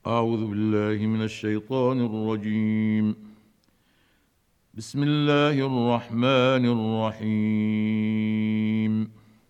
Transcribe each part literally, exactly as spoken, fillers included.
أعوذ بالله من الشيطان الرجيم. بسم الله الرحمن الرحيم.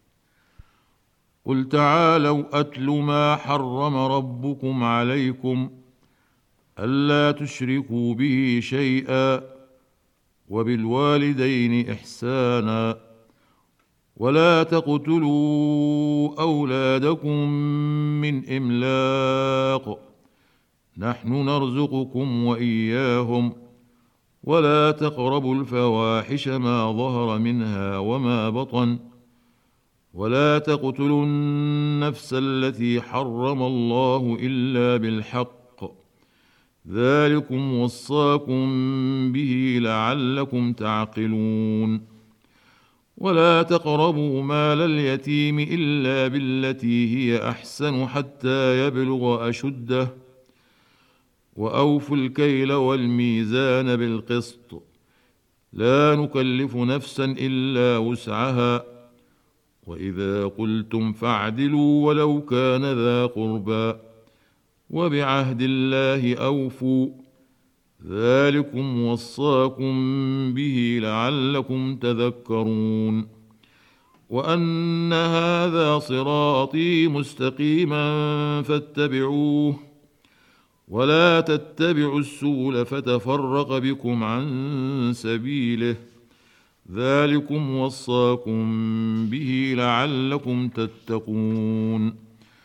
قل تعالوا أتل ما حرم ربكم عليكم ألا تشركوا به شيئا وبالوالدين إحسانا ولا تقتلوا أولادكم من إملاق نحن نرزقكم وإياهم ولا تقربوا الفواحش ما ظهر منها وما بطن ولا تقتلوا النفس التي حرم الله إلا بالحق ذلكم وصاكم به لعلكم تعقلون ولا تقربوا مال اليتيم إلا بالتي هي أحسن حتى يبلغ أشده وأوفوا الكيل والميزان بالقسط لا نكلف نفسا إلا وسعها وإذا قلتم فاعدلوا ولو كان ذا قربى وبعهد الله أوفوا ذلكم وصاكم به لعلكم تذكرون وأن هذا صراطي مستقيما فاتبعوه ولا تتبعوا السبل فتفرق بكم عن سبيله ذلكم وصاكم به لعلكم تتقون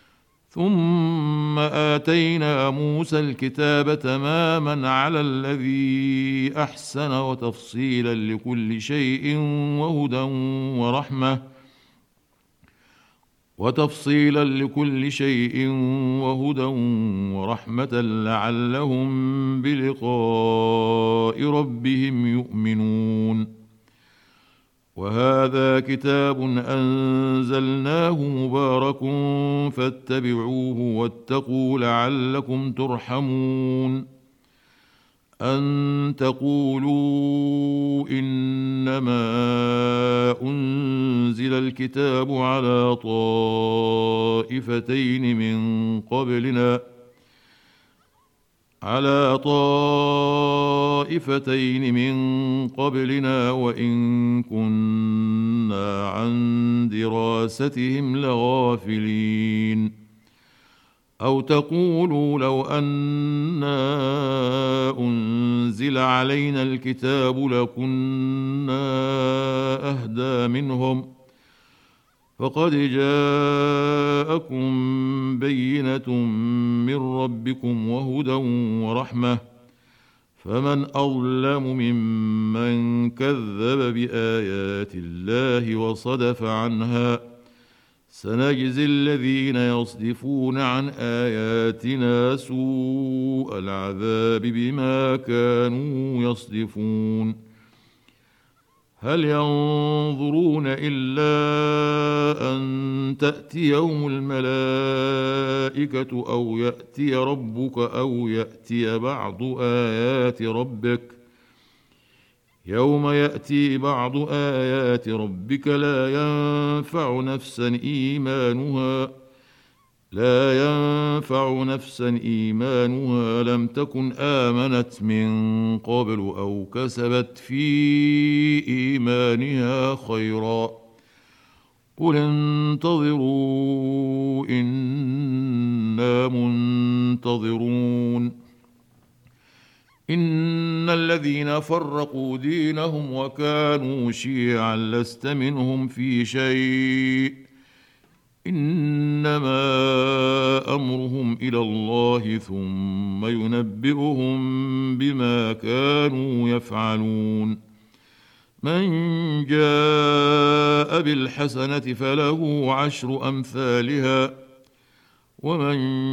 ثم آتينا موسى الكتاب تماما على الذي أحسن وتفصيلا لكل شيء وهدى ورحمة وتفصيلا لكل شيء وهدى ورحمة لعلهم بلقاء ربهم يؤمنون وهذا كتاب أنزلناه مبارك فاتبعوه واتقوا لعلكم ترحمون أن تقولوا إنما أنزل الكتاب على طائفتين من قبلنا على طائفتين من قبلنا وإن كنا عن دراستهم لغافلين أو تقولوا لو أنا أنزل علينا الكتاب لكنا أهدى منهم فقد جاءكم بينة من ربكم وهدى ورحمة فمن أظلم ممن كذب بآيات الله وصدف عنها سنجزي الذين يصدفون عن آياتنا سوء العذاب بما كانوا يصدفون هل ينظرون إلا أن تأتيهم الملائكة أو يأتي ربك أو يأتي بعض آيات ربك يوم يأتي بعض آيات ربك لا ينفع نفسا إيمانها لا ينفع نفسا إيمانها لم تكن آمنت من قبل أو كسبت في إيمانها خيرا قل انتظروا إنا منتظرون إن الذين فرقوا دينهم وكانوا شيعا لست منهم في شيء إنما أمرهم إلى الله ثم ينبئهم بما كانوا يفعلون من جاء بالحسنة فله عشر أمثالها ومن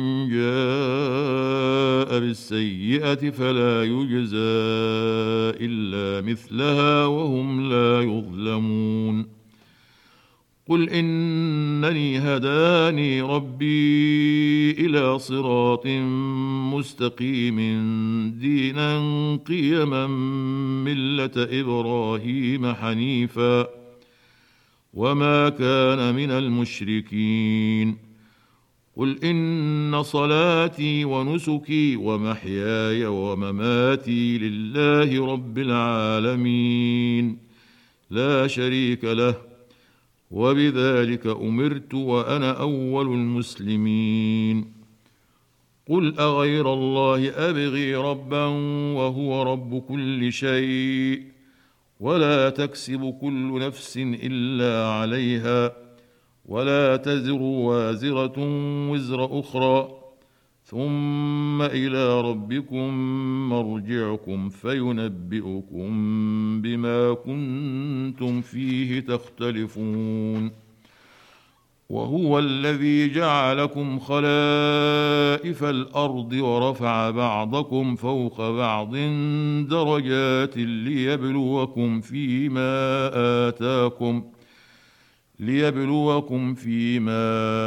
جاء بالسيئة فلا يجزى إلا مثلها وهم لا يظلمون قل إنني هداني ربي إلى صراط مستقيم دينا قيما ملة إبراهيم حنيفا وما كان من المشركين قل إن صلاتي ونسكي ومحياي ومماتي لله رب العالمين لا شريك له وبذلك أمرت وأنا أول المسلمين. قل أغير الله أبغي ربا وهو رب كل شيء ولا تكسب كل نفس إلا عليها ولا تزر وازرة وزر أخرى ثم إلى ربكم مرجعكم فينبئكم بما كنتم فيه تختلفون. وهو الذي جعلكم خلائف الأرض ورفع بعضكم فوق بعض درجات ليبلوكم فيما آتاكم ليبلوكم فيما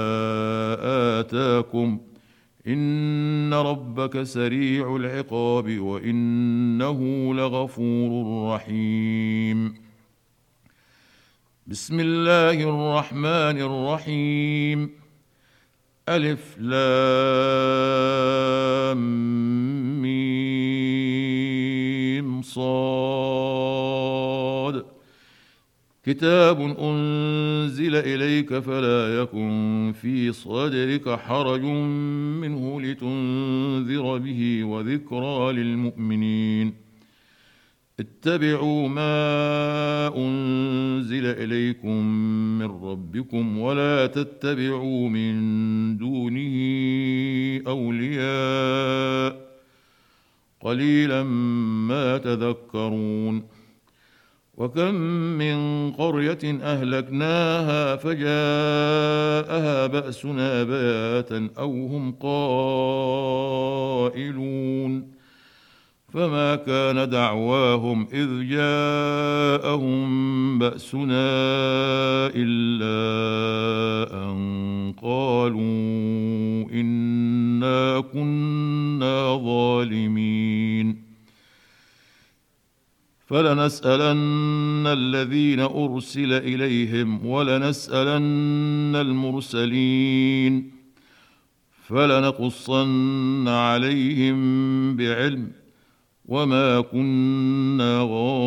آتاكم إن ربك سريع العقاب وإنه لغفور رحيم. بسم الله الرحمن الرحيم. ألف لام ميم صاد. كتاب أنزل إليك فلا يكن في صدرك حرج منه لتنذر به وذكرى للمؤمنين. اتبعوا ما أنزل إليكم من ربكم ولا تتبعوا من دونه أولياء قليلا ما تذكرون. وكم من قرية أهلكناها فجاءها بأسنا بياتا أو هم قائلون فما كان دعواهم إذ جاءهم بأسنا إلا أن قالوا إنا كنا ظالمين. فلنسألن الذين أرسل إليهم ولنسألن المرسلين فلنقصن عليهم بعلم وما كنا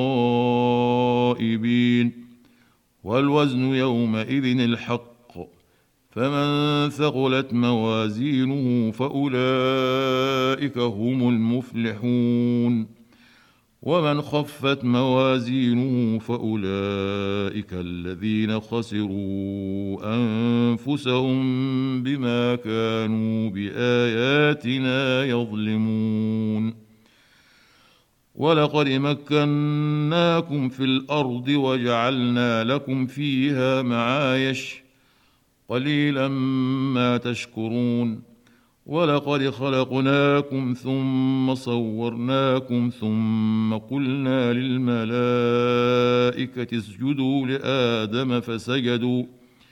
غائبين. والوزن يومئذ الحق فمن ثقلت موازينه فأولئك هم المفلحون ومن خفت موازينه فأولئك الذين خسروا أنفسهم بما كانوا بآياتنا يظلمون. ولقد مكناكم في الأرض وجعلنا لكم فيها معايش قليلا ما تشكرون. ولقد خلقناكم ثم صورناكم ثم قلنا للملائكة اسجدوا لآدم فسجدوا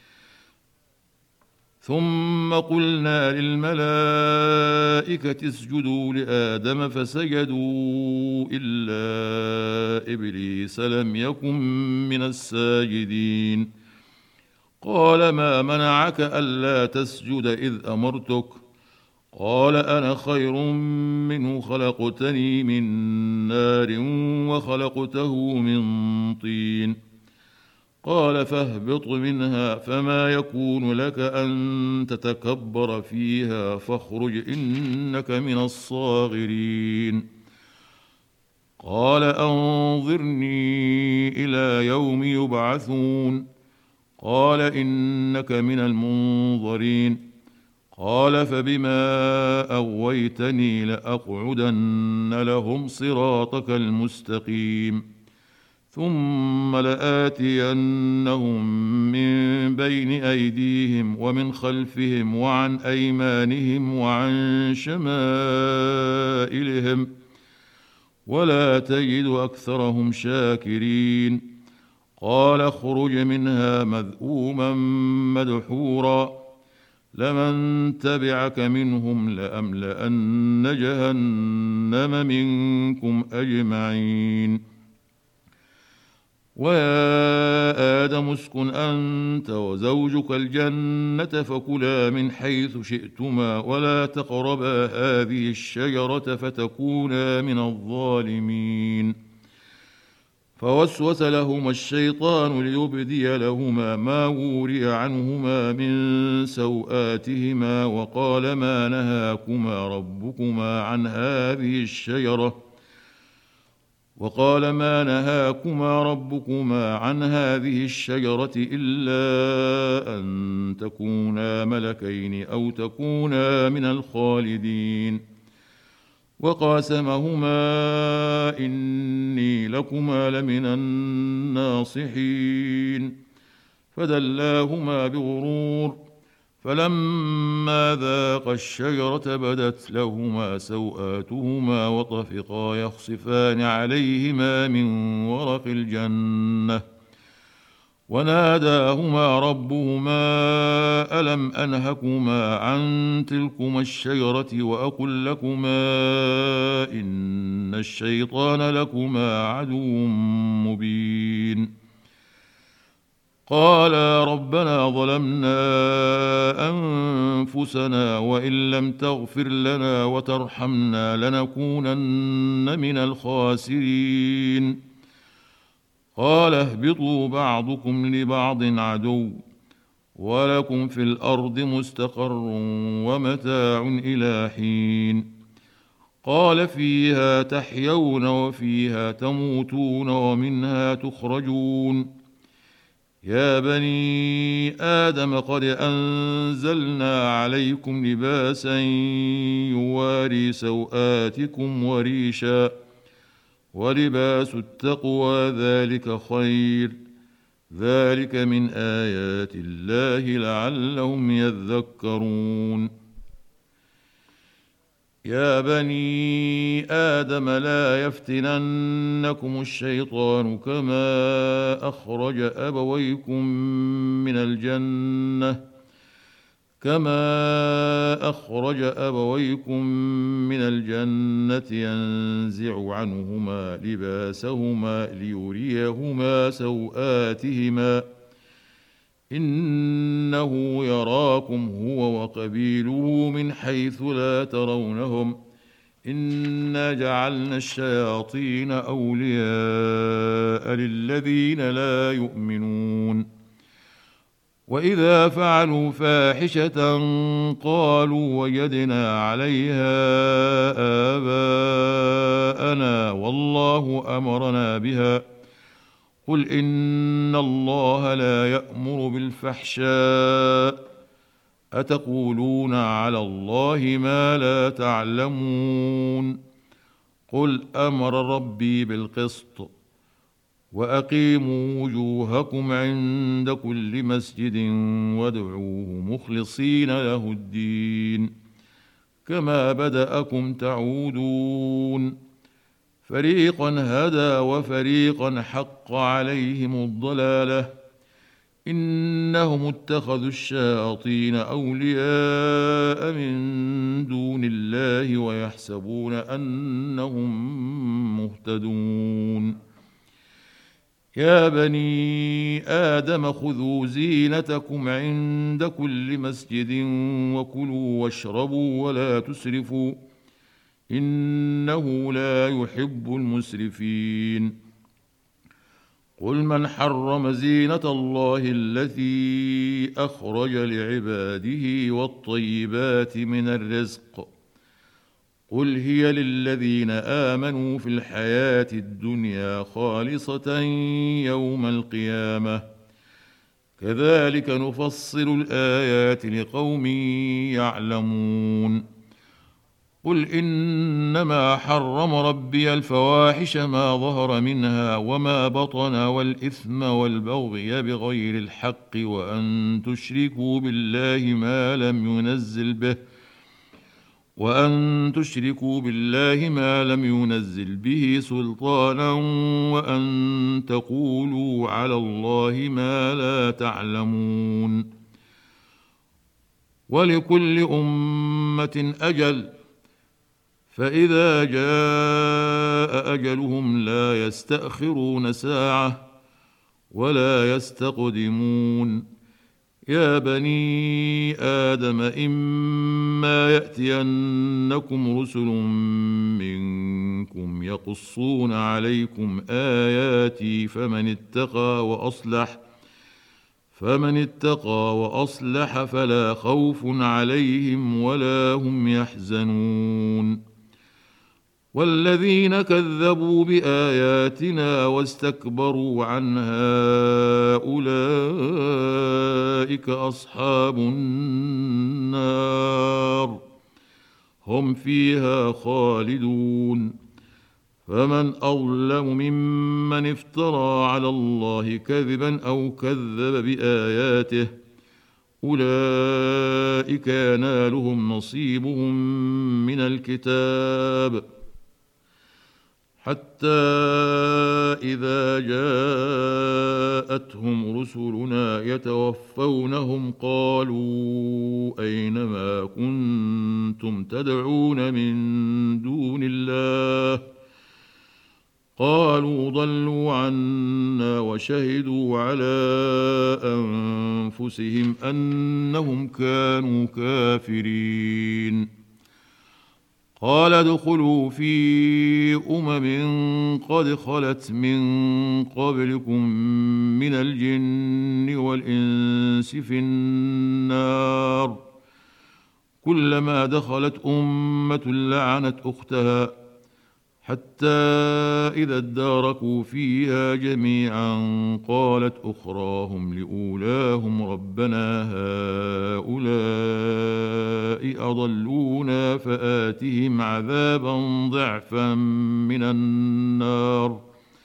ثم قلنا للملائكة اسجدوا لآدم فسجدوا إلا إبليس لم يكن من الساجدين. قال ما منعك ألا تسجد إذ أمرتك؟ قال أنا خير منه خلقتني من نار وخلقته من طين. قال فاهبط منها فما يكون لك أن تتكبر فيها فاخرج إنك من الصاغرين. قال أنظرني إلى يوم يبعثون. قال إنك من المنظرين. قال فبما أغويتني لأقعدن لهم صراطك المستقيم ثم لآتينهم من بين أيديهم ومن خلفهم وعن أيمانهم وعن شمائلهم ولا تجد أكثرهم شاكرين. قال اخرج منها مذءوما مدحورا لمن تبعك منهم لأملأن جهنم منكم أجمعين. ويا آدم اسكن أنت وزوجك الجنة فكلا من حيث شئتما ولا تقربا هذه الشجرة فتكونا من الظالمين. فوسوس لهما الشيطان ليبدي لهما ما وري عنهما من سوآتهما وقال ما نهاكما ربكما عن هذه الشجرة وقال ما نهاكما ربكما عن هذه الشجرة إلا أن تكونا ملكين أو تكونا من الخالدين. وقاسمهما إني لكما لمن الناصحين فدلاهما بغرور فلما ذاقا الشجرة بدت لهما سوآتهما وطفقا يخصفان عليهما من ورق الجنة وناداهما ربهما ألم أنهكما عن تلكما الشجرة وأقل لكما إن الشيطان لكما عدو مبين. قالا ربنا ظلمنا أنفسنا وإن لم تغفر لنا وترحمنا لنكونن من الخاسرين. قال اهبطوا بعضكم لبعض عدو ولكم في الأرض مستقر ومتاع إلى حين. قال فيها تحيون وفيها تموتون ومنها تخرجون. يا بني آدم قد أنزلنا عليكم لباسا يواري سوآتكم وريشا ولباس التقوى ذلك خير ذلك من آيات الله لعلهم يذكرون. يا بني آدم لا يفتننكم الشيطان كما أخرج أبويكم من الجنة كما أخرج أبويكم من الجنة ينزع عنهما لباسهما ليريهما سوآتهما إنه يراكم هو وقبيله من حيث لا ترونهم إنا جعلنا الشياطين أولياء للذين لا يؤمنون. وإذا فعلوا فاحشة قالوا وجدنا عليها آباءنا والله أمرنا بها قل إن الله لا يأمر بالفحشاء أتقولون على الله ما لا تعلمون. قل أمر ربي بالقسط وأقيموا وجوهكم عند كل مسجد وادعوه مخلصين له الدين كما بدأكم تعودون. فريقا هدى وفريقا حق عليهم الضلالة إنهم اتخذوا الشياطين أولياء من دون الله ويحسبون أنهم مهتدون. يا بني آدم خذوا زينتكم عند كل مسجد وكلوا واشربوا ولا تسرفوا إنه لا يحب المسرفين. قل من حرم زينة الله التي أخرج لعباده والطيبات من الرزق قل هي للذين آمنوا في الحياة الدنيا خالصة يوم القيامة كذلك نفصل الآيات لقوم يعلمون. قل إنما حرم ربي الفواحش ما ظهر منها وما بطن والإثم والبغي بغير الحق وأن تشركوا بالله ما لم ينزل به وأن تشركوا بالله ما لم ينزل به سلطانا وأن تقولوا على الله ما لا تعلمون. ولكل أمة أجل فإذا جاء أجلهم لا يستأخرون ساعة ولا يستقدمون. يا بني آدم إما يأتينكم رسل منكم يقصون عليكم آياتي فمن اتقى وأصلح فمن اتقى وأصلح فلا خوف عليهم ولا هم يحزنون. والذين كذبوا بآياتنا واستكبروا عنها أولئك أصحاب النار هم فيها خالدون. فمن أظلم ممن افترى على الله كذبا أو كذب بآياته أولئك ينالهم نصيبهم من الكتاب حتى إذا جاءتهم رسلنا يتوفونهم قالوا أين ما كنتم تدعون من دون الله قالوا ضلوا عنا وشهدوا على أنفسهم أنهم كانوا كافرين. قال ادخلوا في أمم قد خلت من قبلكم من الجن والإنس في النار كلما دخلت أمة لعنت أختها حتى إذا اداركوا فيها جميعا قالت أخراهم لأولاهم ربنا هؤلاء أضلونا فآتهم عذابا ضعفا من النار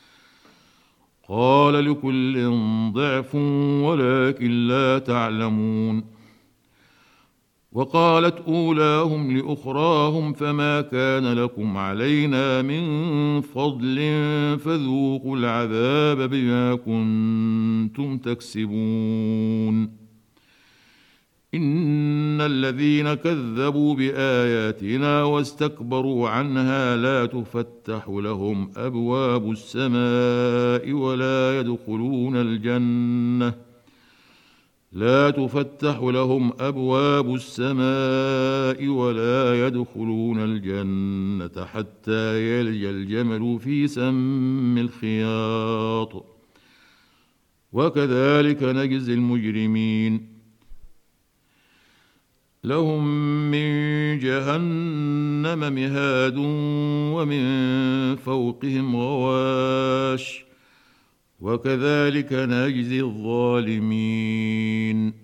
قال لكل ضعف ولكن لا تعلمون. وقالت أولاهم لأخراهم فما كان لكم علينا من فضل فذوقوا العذاب بما كنتم تكسبون. إن الذين كذبوا بآياتنا واستكبروا عنها لا تفتح لهم أبواب السماء ولا يدخلون الجنة لا تفتح لهم أبواب السماء ولا يدخلون الجنة حتى يلج الجمل في سم الخياط وكذلك نجزي المجرمين. لهم من جهنم مهاد ومن فوقهم غواش وكذلك نجزي الظالمين.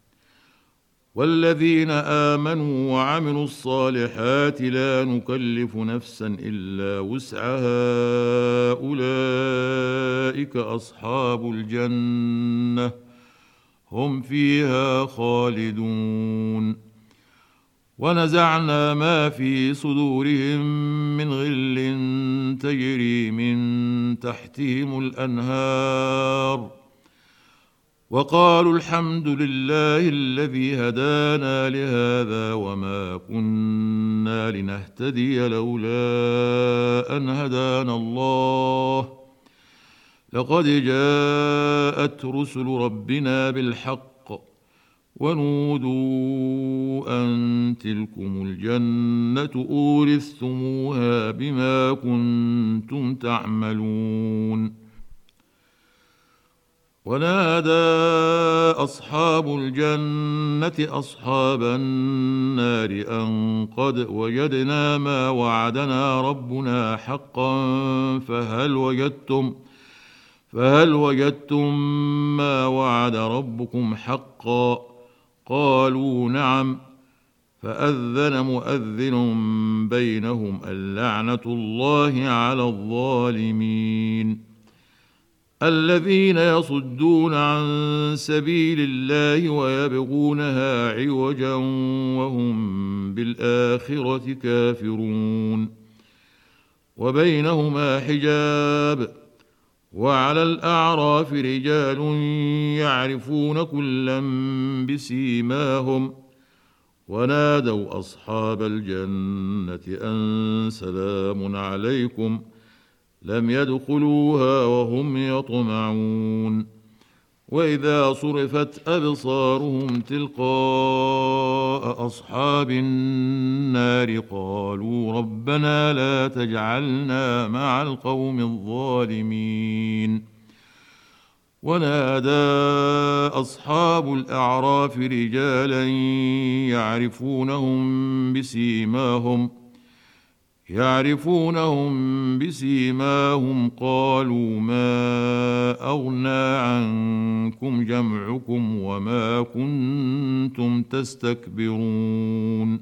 والذين آمنوا وعملوا الصالحات لا نكلف نفسا إلا وسعها أولئك أصحاب الجنة هم فيها خالدون. ونزعنا ما في صدورهم من غل تجري من تحتهم الأنهار وقالوا الحمد لله الذي هدانا لهذا وما كنا لنهتدي لولا أن هدانا الله لقد جاءت رسل ربنا بالحق ونودوا أن تلكم الجنة أورثتموها بما كنتم تعملون. ونادى أصحاب الجنة أصحاب النار أن قد وجدنا ما وعدنا ربنا حقا فهل وجدتم فهل وجدتم ما وعد ربكم حقا قالوا نعم فأذن مؤذن بينهم اللعنة الله على الظالمين. الذين يصدون عن سبيل الله ويبغونها عوجا وهم بالآخرة كافرون. وبينهما حجاب وعلى الأعراف رجال يعرفون كلا بسيماهم ونادوا أصحاب الجنة أن سلام عليكم لم يدخلوها وهم يطمعون وإذا صرفت أبصارهم تلقاء أصحاب النار قالوا ربنا لا تجعلنا مع القوم الظالمين ونادى أصحاب الأعراف رجالا يعرفونهم بسيماهم يعرفونهم بسيماهم قالوا ما أغنى عنكم جمعكم وما كنتم تستكبرون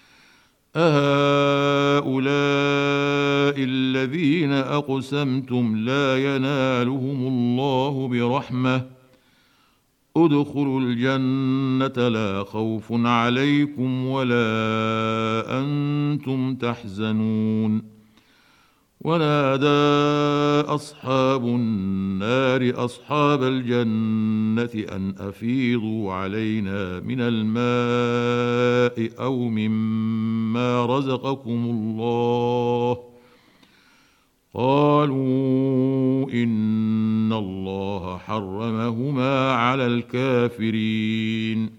أهؤلاء الذين أقسمتم لا ينالهم الله برحمة ادخلوا الجنة لا خوف عليكم ولا أنتم تحزنون ونادى أصحاب النار أصحاب الجنة أن أفيضوا علينا من الماء أو مما رزقكم الله قالوا إن الله حرمهما على الكافرين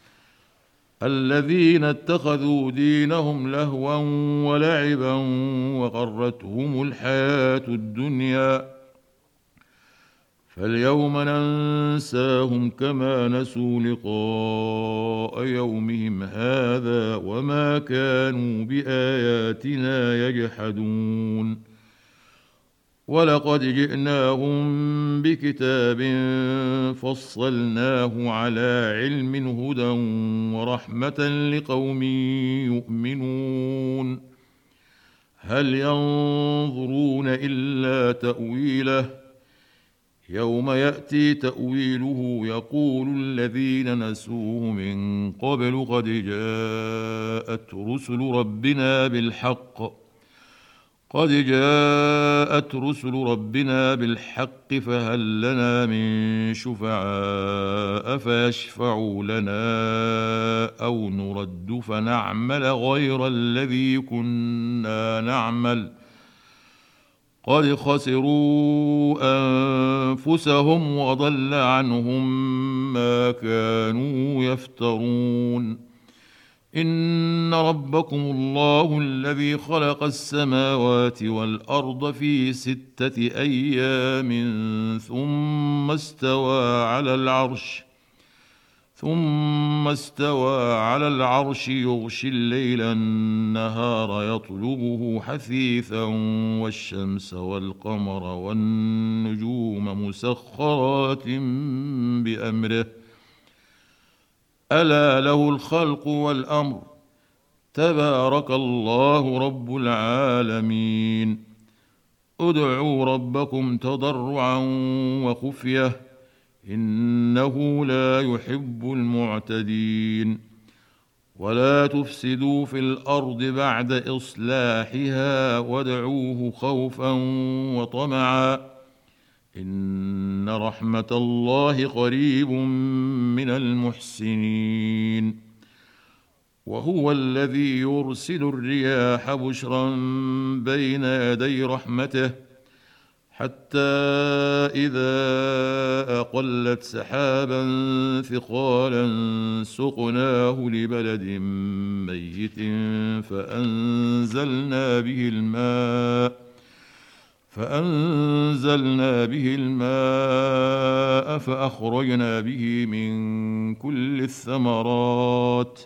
الذين اتخذوا دينهم لهوا ولعبا وغرتهم الحياة الدنيا فاليوم ننساهم كما نسوا لقاء يومهم هذا وما كانوا بآياتنا يجحدون ولقد جئناهم بكتاب فصلناه على علم هدى ورحمة لقوم يؤمنون هل ينظرون إلا تأويله يوم يأتي تأويله يقول الذين نسوه من قبل قد جاءت رسل ربنا بالحق قد جاءت رسل ربنا بالحق فهل لنا من شفعاء فيشفعوا لنا أو نرد فنعمل غير الذي كنا نعمل قد خسروا أنفسهم وضل عنهم ما كانوا يفترون إن ربكم الله الذي خلق السماوات والأرض في ستة أيام ثم استوى على العرش ثم استوى على العرش يغشي الليل النهار يطلبه حثيثا والشمس والقمر والنجوم مسخرات بأمره ألا له الخلق والأمر تبارك الله رب العالمين ادعوا ربكم تضرعا وخفية إنه لا يحب المعتدين ولا تفسدوا في الأرض بعد إصلاحها وادعوه خوفا وطمعا إن رحمة الله قريب من المحسنين وهو الذي يرسل الرياح بشرا بين يدي رحمته حتى إذا أقلت سحابا ثقالا سقناه لبلد ميت فأنزلنا به الماء فأنزلنا به الماء فأخرجنا به من كل الثمرات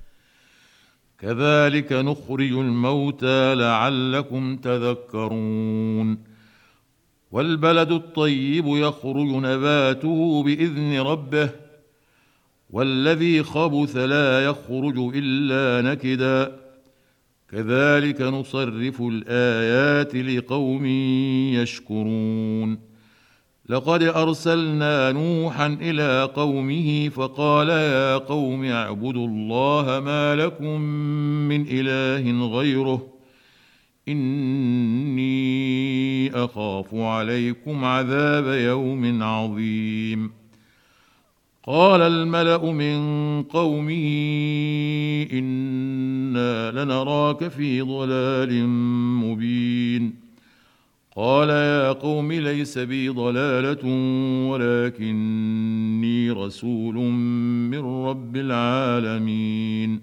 كذلك نخرج الموتى لعلكم تذكرون والبلد الطيب يخرج نباته بإذن ربه والذي خبث لا يخرج إلا نكدا كذلك نصرف الآيات لقوم يشكرون لقد أرسلنا نوحا إلى قومه فقال يا قوم اعبدوا الله ما لكم من إله غيره إني أخاف عليكم عذاب يوم عظيم قال الملأ من قومه إنا لنراك في ضلال مبين قال يا قوم ليس بي ضلالة ولكني رسول من رب العالمين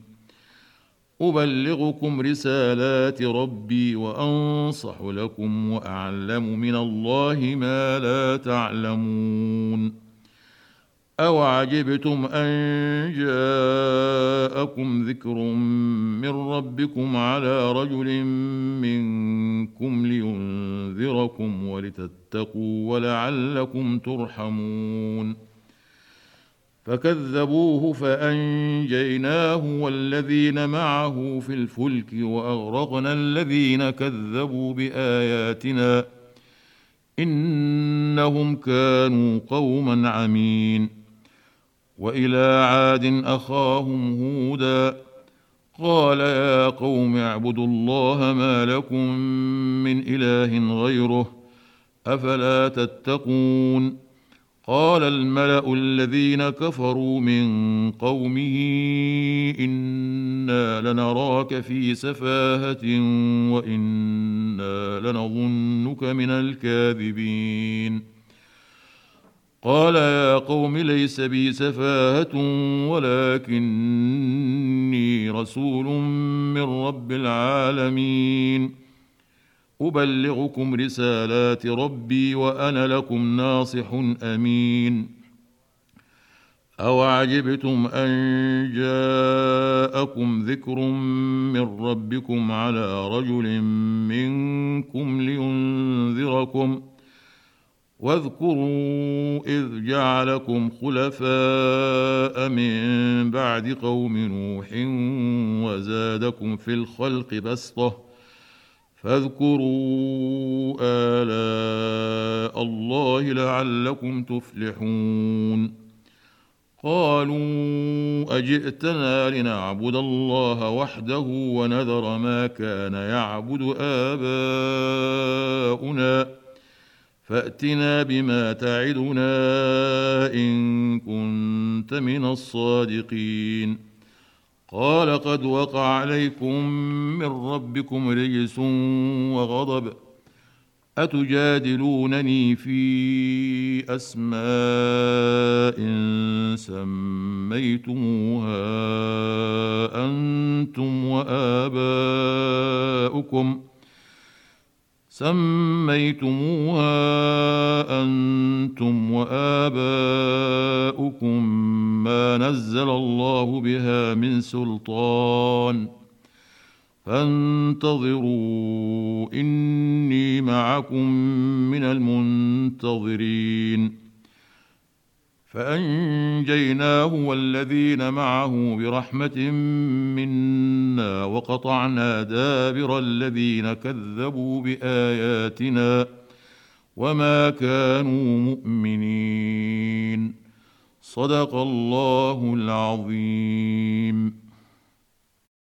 أبلغكم رسالات ربي وأنصح لكم وأعلم من الله ما لا تعلمون أوعجبتم أن جاءكم ذكر من ربكم على رجل منكم لينذركم ولتتقوا ولعلكم ترحمون فكذبوه فأنجيناه والذين معه في الفلك وأغرقنا الذين كذبوا بآياتنا إنهم كانوا قوما عمين وإلى عاد أخاهم هودا قال يا قوم اعبدوا الله ما لكم من إله غيره أفلا تتقون قال الملأ الذين كفروا من قومه إنا لنراك في سفاهة وإنا لنظنك من الكاذبين قال يا قوم ليس بي سفاهة ولكني رسول من رب العالمين أبلغكم رسالات ربي وأنا لكم ناصح أمين أوعجبتم أن جاءكم ذكر من ربكم على رجل منكم لينذركم واذكروا إذ جعلكم خلفاء من بعد قوم نوح وزادكم في الخلق بسطة فاذكروا آلاء الله لعلكم تفلحون قالوا أجئتنا لنعبد الله وحده ونذر ما كان يعبد آباؤنا فأتنا بما تعدنا إن كنت من الصادقين قال قد وقع عليكم من ربكم رجس وغضب أتجادلونني في أسماء سميتموها أنتم وآباؤكم سميتموها أنتم وآباؤكم ما نزل الله بها من سلطان فانتظروا إني معكم من المنتظرين فأنجيناه والذين معه برحمة منا وقطعنا دابر الذين كذبوا بآياتنا وما كانوا مؤمنين صدق الله العظيم.